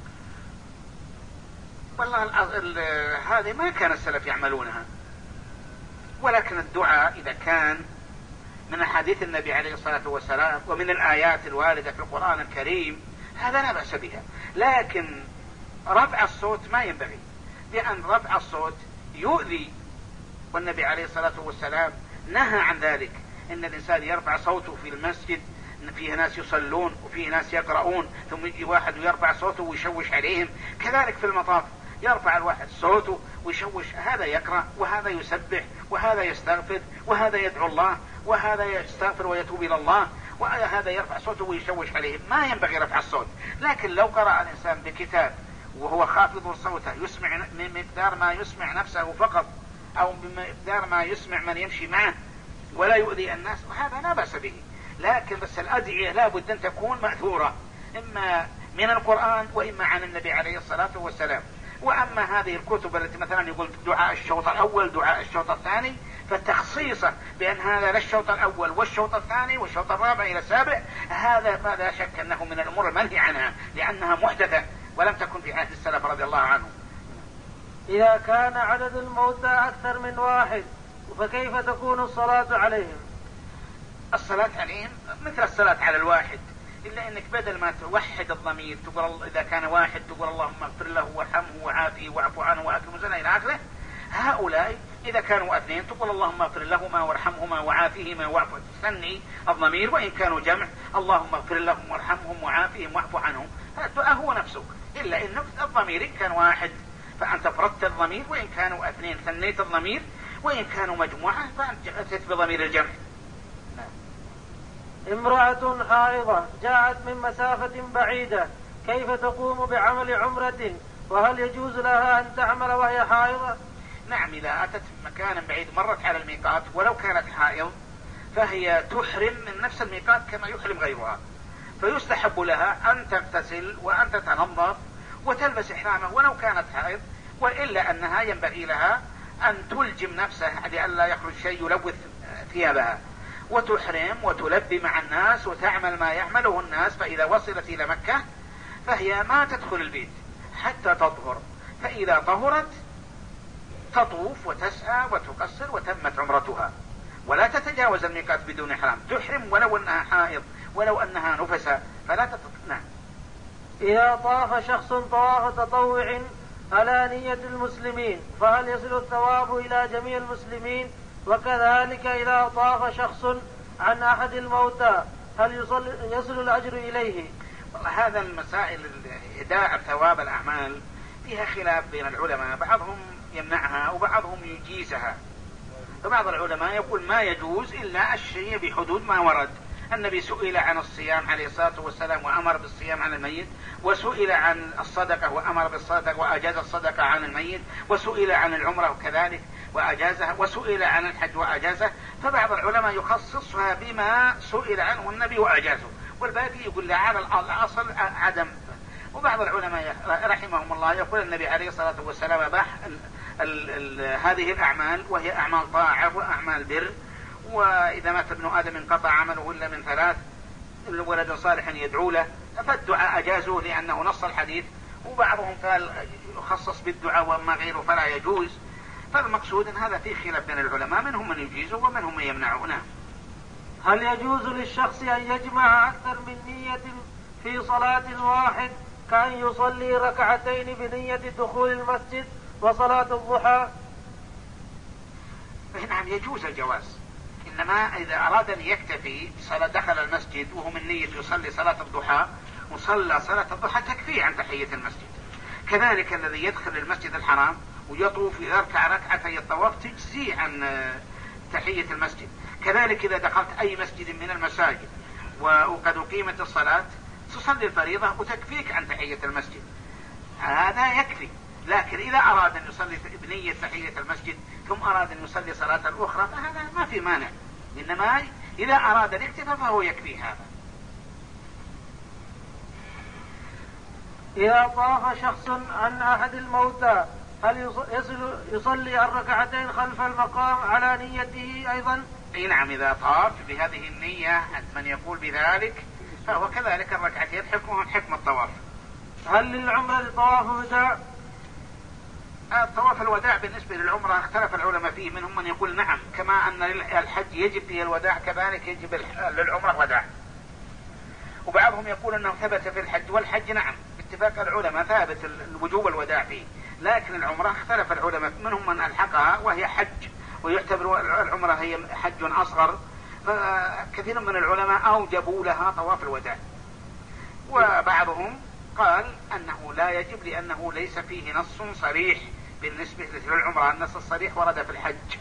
والله هذه ما كان السلف يعملونها، ولكن الدعاء إذا كان من حديث النبي عليه الصلاة والسلام ومن الآيات الواردة في القرآن الكريم هذا لا بأس بها، لكن رفع الصوت ما ينبغي، لأن رفع الصوت يؤذي، والنبي عليه الصلاة والسلام نهى عن ذلك. إن الإنسان يرفع صوته في المسجد، فيه ناس يصلون وفيه ناس يقرؤون، ثم يجي واحد ويرفع صوته ويشوش عليهم. كذلك في المطاف يرفع الواحد صوته ويشوش، هذا يقرأ وهذا يسبح وهذا يستغفر وهذا يدعو الله وهذا يستغفر ويتوب إلى الله، وهذا يرفع صوته ويشوش عليهم. ما ينبغي رفع الصوت. لكن لو قرأ الإنسان بكتاب وهو خافض صوته يسمع من مقدار ما يسمع نفسه فقط، أو بمقدار ما يسمع من يمشي معه ولا يؤذي الناس، وهذا لا بأس به. لكن بس الأدعية لا بد أن تكون مأثورة، إما من القرآن وإما عن النبي عليه الصلاة والسلام. وأما هذه الكتب التي مثلا يقول دعاء الشوط الأول دعاء الشوط الثاني، فتخصيصه بأن هذا للشوط الأول والشوط الثاني والشوط الرابع إلى السابع، هذا ما لا شك أنه من الأمور المنهي عنها، لأنها محدثة ولم تكن في عهد السلف رضي الله عنهم. إذا كان عدد الموتى أكثر من واحد فكيف تكون الصلاة عليهم؟ الصلاة عليهم مثل الصلاة على الواحد، إلا أنك بدل ما توحد الضمير تقول إذا كان واحد تقول اللهم اغفر له وارحمه وعافيه واعف عنه وأكرم نزله إلى آخره. هؤلاء إذا كانوا اثنين تقول اللهم اغفر لهما وارحمهما وعافيهما واعف، تثني الضمير. وإن كانوا جمع اللهم اغفر لهم وارحمهم وعافيهم واعف عنهم، الدعاء هو نفسه، إلا أن الضمير إن كان واحد فأنت فردت الضمير، وإن كانوا اثنين ثنيت الضمير، وإن كانوا مجموعة فأنت أتيت بضمير الجمع. امرأة حائضة جاءت من مسافة بعيدة، كيف تقوم بعمل عمرة؟ وهل يجوز لها أن تعمل وهي حائضة؟ نعم، إذا أتت مكانا بعيد مرت على الميقات ولو كانت حائض فهي تحرم من نفس الميقات كما يحرم غيرها، فيستحب لها أن تغتسل وأن تتنظف وتلبس إحرامه ولو كانت حائض، وإلا أنها ينبغي لها أن تلجم نفسها لئلا يخرج شيء يلوث ثيابها، وتحرم وتلبي مع الناس وتعمل ما يعمله الناس. فإذا وصلت إلى مكة فهي ما تدخل البيت حتى تطهر، فإذا طهرت تطوف وتسعى وتقصر وتمت عمرتها، ولا تتجاوز الميقات بدون إحرام، تحرم ولو أنها حائض ولو أنها نفسا فلا تتطلع. إذا طاف شخص طواف تطوع على نية المسلمين فهل يصل الثواب إلى جميع المسلمين؟ وكذلك إذا طاف شخص عن أحد الموتى هل يصل, يصل الأجر إليه؟ هذا المسائل إداء ثواب الأعمال فيها خلاف بين العلماء، بعضهم يمنعها وبعضهم يجيزها. فبعض العلماء يقول ما يجوز إلا الشيء بحدود ما ورد. النبي سئل عن الصيام عليه الصلاة والسلام وأمر بالصيام عن الميت، وسئل عن الصدقة وأمر بالصدقة وأجاز الصدقة عن الميت، وسئل عن العمرة وكذلك وأجازها، وسئل عن الحج وأجازه. فبعض العلماء يخصصها بما سئل عنه النبي وأجازه، والباقي يقول لا على الأصل عدم. وبعض العلماء رحمهم الله يقول النبي عليه الصلاة والسلام أباح هذه الأعمال وهي أعمال طاعة وأعمال بر، وإذا مات ابن آدم انقطع عمله إلا من ثلاث: ولد صالح يدعو له. فالدعاء أجازوه لأنه نص الحديث، وبعضهم قال يخصص بالدعاء وما غيره فلا يجوز. فالمقصود أن هذا فيه خلاف بين العلماء، منهم من يجيزه ومنهم من يمنعونه. هل يجوز للشخص أن يجمع أكثر من نية في صلاة واحد كأن يصلي ركعتين بنية دخول المسجد وصلاة الضحى؟ نعم يجوز الجواز، إنما إذا أراد أن يكتفي صلاة دخل المسجد وهو من نية يصلي صلاة الضحى وصلى صلاة الضحى تكفيه عن تحية المسجد. كذلك الذي يدخل المسجد الحرام ويطوف يركع ركعتي الطواف تجزي عن تحية المسجد. كذلك إذا دخلت أي مسجد من المساجد وقد أقيمت الصلاة تصلي الفريضة وتكفيك عن تحية المسجد، هذا يكفي. لكن إذا أراد أن يصلي بنية تحية المسجد ثم أراد أن يصلي صلاة أخرى فهذا ما في مانع، إنما إذا أراد الاكتفاء فهو يكفي هذا. إذا طاف شخص عن أحد الموتى هل يصلي الركعتين خلف المقام على نيته أيضا؟ أي نعم، إذا طاف بهذه النية من يقول بذلك فهو كذلك الركعتين حكمهم حكم الطواف. هل للعمرة طواف وداع؟ طواف الوداع بالنسبة للعمرة اختلف العلماء فيه، منهم من يقول نعم كما أن الحج يجب فيه الوداع كذلك يجب للعمرة وداع، وبعضهم يقول أنه ثبت في الحج، والحج نعم باتفاق العلماء ثابت الوجوب الوداع فيه، لكن العمرة اختلف العلماء، منهم من ألحقها وهي حج ويعتبر العمرة هي حج أصغر، فكثير من العلماء أوجبوا لها طواف الوداع، وبعضهم قال أنه لا يجب لأنه ليس فيه نص صريح بالنسبة للعمرة، النص الصريح ورد في الحج.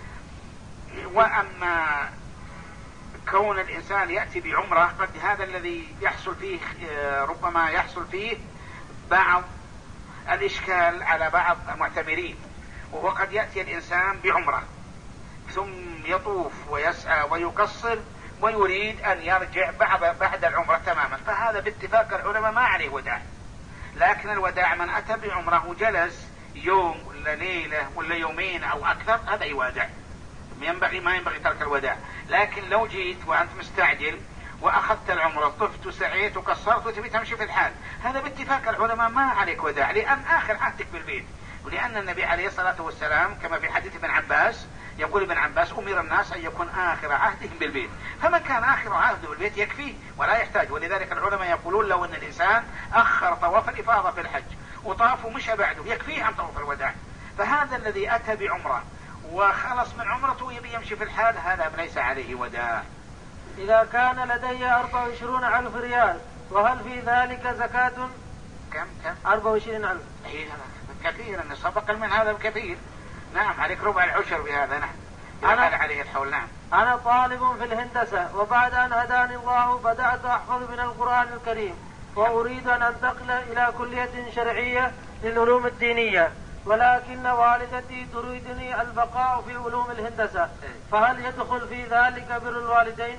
وأما كون الإنسان يأتي بعمرة قد هذا الذي يحصل فيه ربما يحصل فيه بعض الإشكال على بعض المعتمرين، وهو قد يأتي الإنسان بعمرة ثم يطوف ويسعى ويقصر ويريد أن يرجع بعد بعد العمرة تماما، فهذا باتفاق العلماء ما عليه وداع. لكن الوداع من أتى بعمرة وجلس يوم ولا ليلة ولا يومين أو أكثر هذا يودع، ينبغي ما ينبغي ترك الوداع. لكن لو جيت وأنت مستعجل وأخذت العمرة طفت وسعيت وقصرت وتبي تمشي في الحال، هذا باتفاق العلماء ما عليك وداع، لأن آخر عهدك بالبيت، ولأن النبي عليه الصلاة والسلام كما في حديث ابن عباس يقول ابن عباس أمر الناس أن يكون آخر عهدهم بالبيت، فمن كان آخر عهده بالبيت يكفيه ولا يحتاج. ولذلك العلماء يقولون لو أن الإنسان أخر طواف الإفاضة في الحج وطاف ومشى بعده يكفيه عن طواف الوداع، فهذا الذي أتى بعمرة وخلص من عمرته يبي يمشي في الحال هذا ليس عليه وداع. إذا كان لدي أربعة وعشرين ألف ريال وهل في ذلك زكاة؟ كم كم؟ أربعة وعشرين ألف. إيه كثير، أن سبق من هذا بكثير. نعم عليك ربع العشر بهذا. نعم أنا عليه الحول. نعم أنا طالب في الهندسة، وبعد أن هداني الله بدأت أحفظ من القرآن الكريم، وأريد أن أنتقل إلى كلية شرعية للعلوم الدينية، ولكن والدتي تريدني البقاء في علوم الهندسة، فهل يدخل في ذلك بر الوالدين؟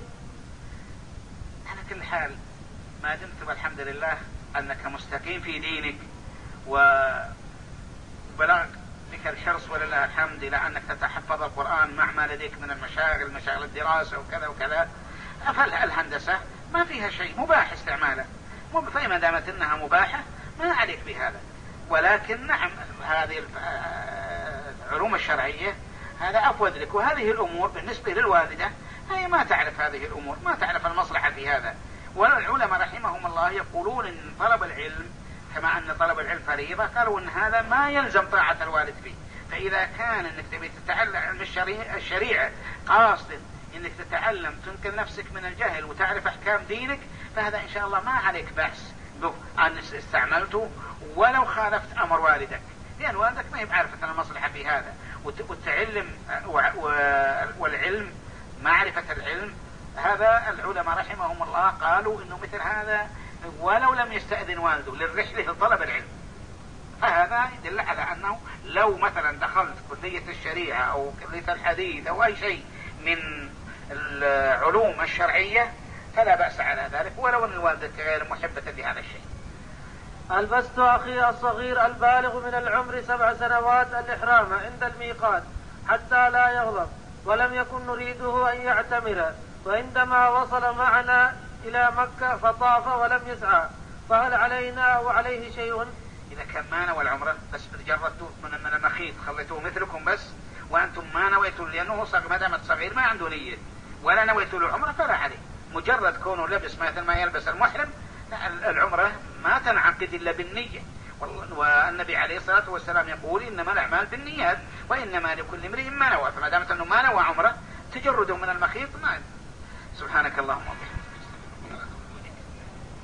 على كل حال ما دمت والحمد لله أنك مستقيم في دينك وبلغ بك الحرص ولله الحمد إلى أنك تتحفظ القرآن مع ما لديك من المشاغل مشاغل الدراسة وكذا وكذا، فالهندسة ما فيها شيء مباح استعماله، فما دامت أنها مباحة ما عليك بهذا. ولكن نعم هذه العلوم الشرعية هذا أفوض لك، وهذه الأمور بالنسبة للوالدة هي ما تعرف هذه الأمور، ما تعرف المصلحة في هذا. والعلماء رحمهم الله يقولون إن طلب العلم كما أن طلب العلم فريضة، قالوا إن هذا ما يلزم طاعة الوالد فيه، فإذا كان إنك تبي تتعلم علم الشريعة قاصد إنك تتعلم تنقل نفسك من الجهل وتعرف أحكام دينك، فهذا إن شاء الله ما عليك بأس أن استعملته ولو خالفت أمر والدك، لأن والدك ما يبقى عارفة المصلحة في هذا. والتعلم والعلم معرفة العلم هذا العلماء رحمهم الله قالوا إنه مثل هذا ولو لم يستأذن والده للرحلة لطلب العلم، فهذا يدل على أنه لو مثلا دخلت كلية الشريعة أو كلية الحديث أو أي شيء من العلوم الشرعية فلا بأس على ذلك، ولو أن الوالدة غير محبة لهذا الشيء. ألبست أخي الصغير البالغ من العمر سبع سنوات الإحرام عند الميقات حتى لا يغضب، ولم يكن نريده أن يعتمر، وعندما وصل معنا إلى مكة فطاف ولم يسعى، فهل علينا أو عليه شيء؟ إذا كان ما نوى العمرة بس جردتوا من المخيط خليتوه مثلكم بس وأنتم ما نويتوا، لأنه ما دامت صغير ما عنده نية ولا نويتوا له العمرة فلا عليه، مجرد كونه لبس مثل ما يلبس المحرم العمرة ما تنعقد إلا بالنية، والنبي عليه الصلاة والسلام يقول إنما الأعمال بالنيات وإنما لكل امرئ ما نوى، فما دامت أنه ما نوى عمره تجرده من المخيط ما. سبحانك اللهم وبحمدك.